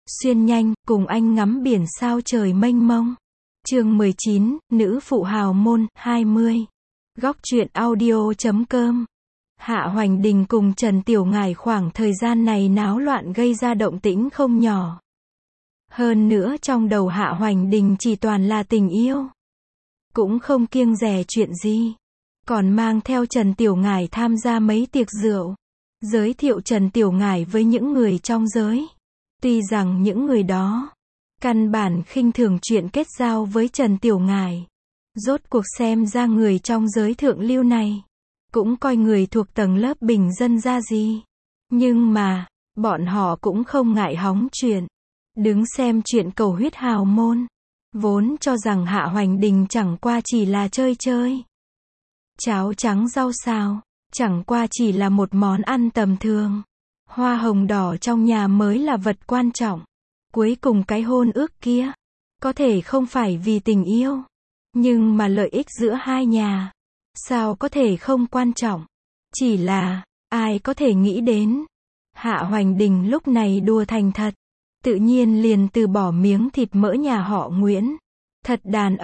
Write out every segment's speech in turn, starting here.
Xuyên nhanh, cùng anh ngắm biển sao trời mênh mông. Chương 19, Nữ phụ hào môn, 20. Góc truyện audio.com. Hạ Hoành Đình cùng Trần Tiểu Ngải khoảng thời gian này náo loạn gây ra động tĩnh không nhỏ. Hơn nữa trong đầu Hạ Hoành Đình chỉ toàn là tình yêu. Cũng không kiêng dè chuyện gì. Còn mang theo Trần Tiểu Ngải tham gia mấy tiệc rượu. Giới thiệu Trần Tiểu Ngải với những người trong giới. Tuy rằng những người đó căn bản khinh thường chuyện kết giao với Trần Tiểu Ngải. Rốt cuộc xem ra người trong giới thượng lưu này cũng coi người thuộc tầng lớp bình dân ra gì. Nhưng mà, bọn họ cũng không ngại hóng chuyện. Đứng xem chuyện cầu huyết hào môn. Vốn cho rằng Hạ Hoành Đình chẳng qua chỉ là chơi chơi. Cháo trắng rau xào, chẳng qua chỉ là một món ăn tầm thường. Hoa hồng đỏ trong nhà mới là vật quan trọng. Cuối cùng cái hôn ước kia, có thể không phải vì tình yêu, nhưng mà lợi ích giữa hai nhà, sao có thể không quan trọng. Chỉ là, ai có thể nghĩ đến, Hạ Hoành Đình lúc này đùa thành thật, tự nhiên liền từ bỏ miếng thịt mỡ nhà họ Nguyễn. Thật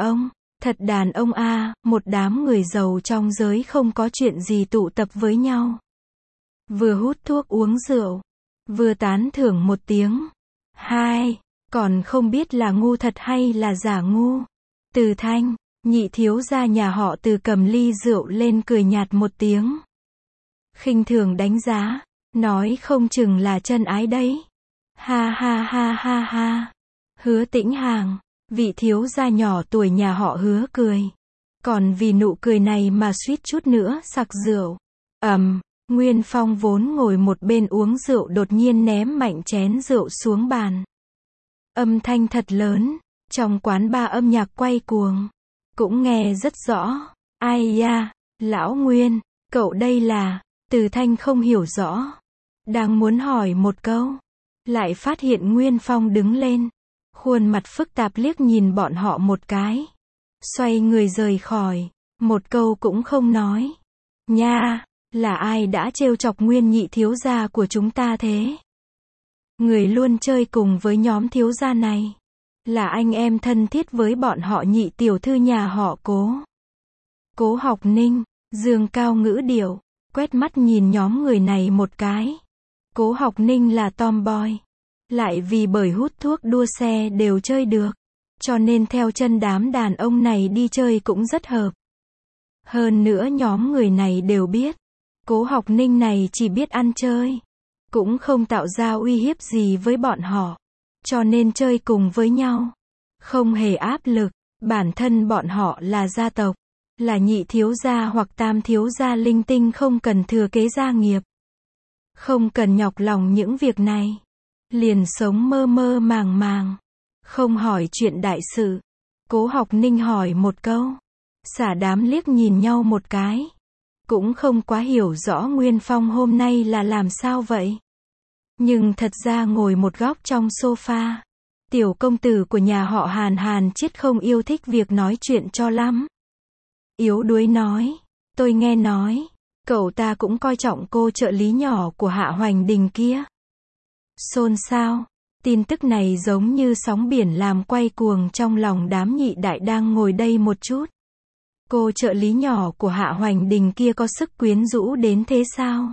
đàn ông a, một đám người giàu trong giới không có chuyện gì tụ tập với nhau. Vừa hút thuốc uống rượu, vừa tán thưởng một tiếng. Hai, còn không biết là ngu thật hay là giả ngu. Từ Thanh, nhị thiếu gia nhà họ Từ cầm ly rượu lên cười nhạt một tiếng. Khinh thường đánh giá, nói không chừng là chân ái đấy. Ha ha ha ha ha. Hứa Tĩnh Hàng, vị thiếu gia nhỏ tuổi nhà họ Hứa cười. Còn vì nụ cười này mà suýt chút nữa sặc rượu. Nguyên Phong vốn ngồi một bên uống rượu đột nhiên ném mạnh chén rượu xuống bàn. Âm thanh thật lớn, trong quán bar âm nhạc quay cuồng. Cũng nghe rất rõ. Ai da, lão Nguyên, cậu đây là... Từ Thanh không hiểu rõ. Đang muốn hỏi một câu. Lại phát hiện Nguyên Phong đứng lên. Khuôn mặt phức tạp liếc nhìn bọn họ một cái. Xoay người rời khỏi. Một câu cũng không nói. Nha, là ai đã trêu chọc Nguyên nhị thiếu gia của chúng ta thế? Người luôn chơi cùng với nhóm thiếu gia này. Là anh em thân thiết với bọn họ nhị tiểu thư nhà họ Cố. Cố Học Ninh, dương cao ngữ điệu, quét mắt nhìn nhóm người này một cái. Cố Học Ninh là tomboy. Lại vì bởi hút thuốc đua xe đều chơi được. Cho nên theo chân đám đàn ông này đi chơi cũng rất hợp. Hơn nữa nhóm người này đều biết. Cố Học Ninh này chỉ biết ăn chơi. Cũng không tạo ra uy hiếp gì với bọn họ. Cho nên chơi cùng với nhau. Không hề áp lực. Bản thân bọn họ là gia tộc. Là nhị thiếu gia hoặc tam thiếu gia linh tinh không cần thừa kế gia nghiệp. Không cần nhọc lòng những việc này. Liền sống mơ mơ màng màng. Không hỏi chuyện đại sự. Cố Học Ninh hỏi một câu. Xả đám liếc nhìn nhau một cái. Cũng không quá hiểu rõ Nguyên Phong hôm nay là làm sao vậy. Nhưng thật ra ngồi một góc trong sofa. Tiểu công tử của nhà họ Hàn Chiết không yêu thích việc nói chuyện cho lắm. Yếu đuối nói. Tôi nghe nói. Cậu ta cũng coi trọng cô trợ lý nhỏ của Hạ Hoành Đình kia. Xôn xao. Tin tức này giống như sóng biển làm quay cuồng trong lòng đám nhị đại đang ngồi đây một chút. Cô trợ lý nhỏ của Hạ Hoành Đình kia có sức quyến rũ đến thế sao?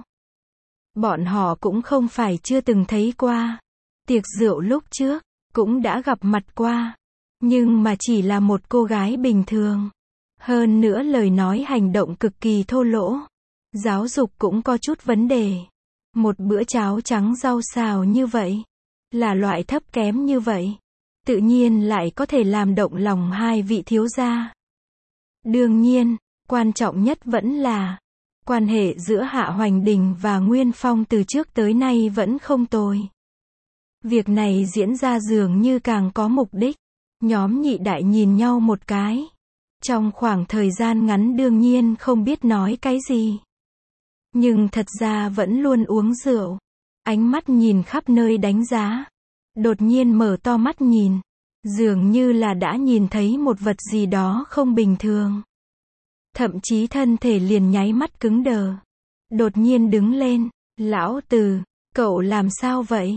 Bọn họ cũng không phải chưa từng thấy qua. Tiệc rượu lúc trước, cũng đã gặp mặt qua. Nhưng mà chỉ là một cô gái bình thường. Hơn nữa lời nói hành động cực kỳ thô lỗ. Giáo dục cũng có chút vấn đề. Một bữa cháo trắng rau xào như vậy. Là loại thấp kém như vậy. Tự nhiên lại có thể làm động lòng hai vị thiếu gia. Đương nhiên, quan trọng nhất vẫn là quan hệ giữa Hạ Hoành Đình và Nguyên Phong từ trước tới nay vẫn không tồi. Việc này diễn ra dường như càng có mục đích. Nhóm nhị đại nhìn nhau một cái. Trong khoảng thời gian ngắn đương nhiên không biết nói cái gì. Nhưng thật ra vẫn luôn uống rượu. Ánh mắt nhìn khắp nơi đánh giá. Đột nhiên mở to mắt nhìn. Dường như là đã nhìn thấy một vật gì đó không bình thường. Thậm chí thân thể liền nháy mắt cứng đờ. Đột nhiên đứng lên. Lão Từ, cậu làm sao vậy?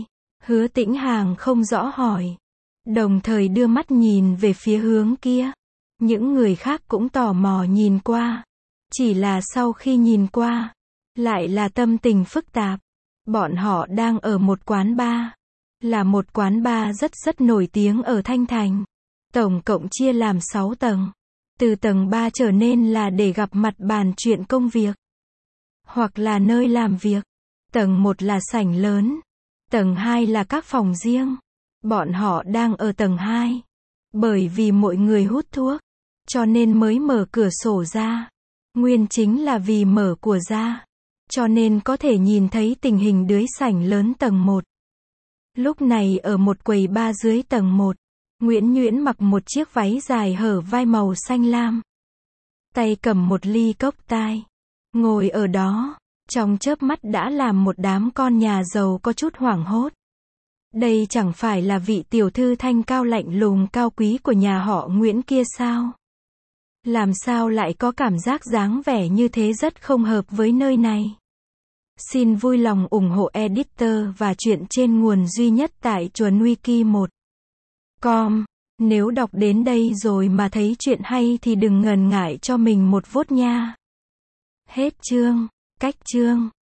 Hứa Tĩnh Hàng không rõ hỏi. Đồng thời đưa mắt nhìn về phía hướng kia. Những người khác cũng tò mò nhìn qua. Chỉ là sau khi nhìn qua, lại là tâm tình phức tạp. Bọn họ đang ở một quán bar. Là một quán bar rất nổi tiếng ở Thanh Thành. Tổng cộng chia làm 6 tầng. Từ tầng 3 trở nên là để gặp mặt bàn chuyện công việc. Hoặc là nơi làm việc. Tầng 1 là sảnh lớn. Tầng 2 là các phòng riêng. Bọn họ đang ở tầng 2. Bởi vì mọi người hút thuốc, cho nên mới mở cửa sổ ra. Nguyên chính là vì mở của ra. Cho nên có thể nhìn thấy tình hình dưới sảnh lớn tầng 1. Lúc này ở một quầy bar dưới tầng 1, Nguyễn Nhuyễn mặc một chiếc váy dài hở vai màu xanh lam. Tay cầm một ly cốc tai. Ngồi ở đó, trong chớp mắt đã làm một đám con nhà giàu có chút hoảng hốt. Đây chẳng phải là vị tiểu thư thanh cao lạnh lùng cao quý của nhà họ Nguyễn kia sao? Làm sao lại có cảm giác dáng vẻ như thế rất không hợp với nơi này? Xin vui lòng ủng hộ editor và truyện trên nguồn duy nhất tại Chuồn Wiki 1.com. Nếu đọc đến đây rồi mà thấy chuyện hay thì đừng ngần ngại cho mình một vote nha. Hết chương. Cách chương.